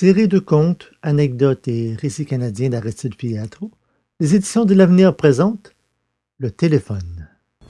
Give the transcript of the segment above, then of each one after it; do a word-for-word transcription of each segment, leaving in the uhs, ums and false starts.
Série de contes, anecdotes et récits canadiens d'Aristide Pietro, les éditions de l'Avenir présentent Le téléphone.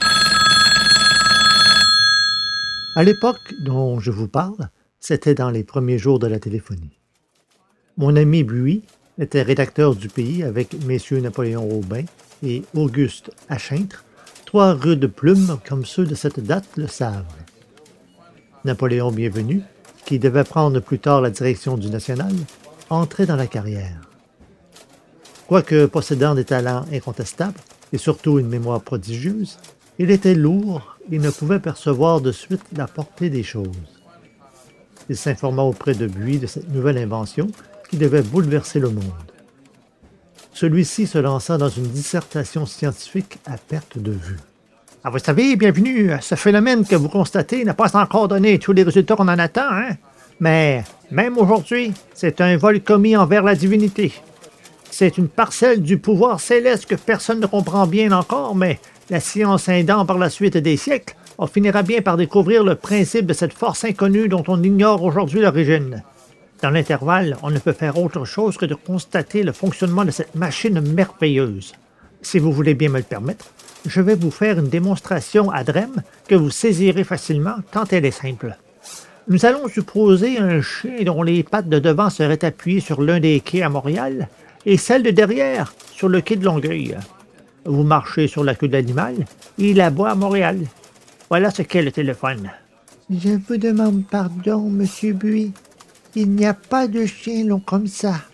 À l'époque dont je vous parle, c'était dans les premiers jours de la téléphonie. Mon ami Buis était rédacteur du Pays avec messieurs Napoléon Aubin et Auguste Achintre, trois rudes plumes comme ceux de cette date le savent. Napoléon Bienvenu, qui devait prendre plus tard la direction du National, entrait dans la carrière. Quoique possédant des talents incontestables et surtout une mémoire prodigieuse, il était lourd et ne pouvait percevoir de suite la portée des choses. Il s'informa auprès de Buis de cette nouvelle invention qui devait bouleverser le monde. Celui-ci se lança dans une dissertation scientifique à perte de vue. Ah, vous savez, Bienvenu, ce phénomène que vous constatez n'a pas encore donné tous les résultats qu'on en attend, hein? Mais même aujourd'hui, c'est un vol commis envers la divinité. C'est une parcelle du pouvoir céleste que personne ne comprend bien encore, mais la science aidant par la suite des siècles, on finira bien par découvrir le principe de cette force inconnue dont on ignore aujourd'hui l'origine. Dans l'intervalle, on ne peut faire autre chose que de constater le fonctionnement de cette machine merveilleuse. Si vous voulez bien me le permettre, je vais vous faire une démonstration ad rem que vous saisirez facilement tant elle est simple. Nous allons supposer un chien dont les pattes de devant seraient appuyées sur l'un des quais à Montréal et celles de derrière sur le quai de Longueuil. Vous marchez sur la queue de l'animal et il aboie à Montréal. Voilà ce qu'est le téléphone. Je vous demande pardon, Monsieur Buis. Il n'y a pas de chien long comme ça.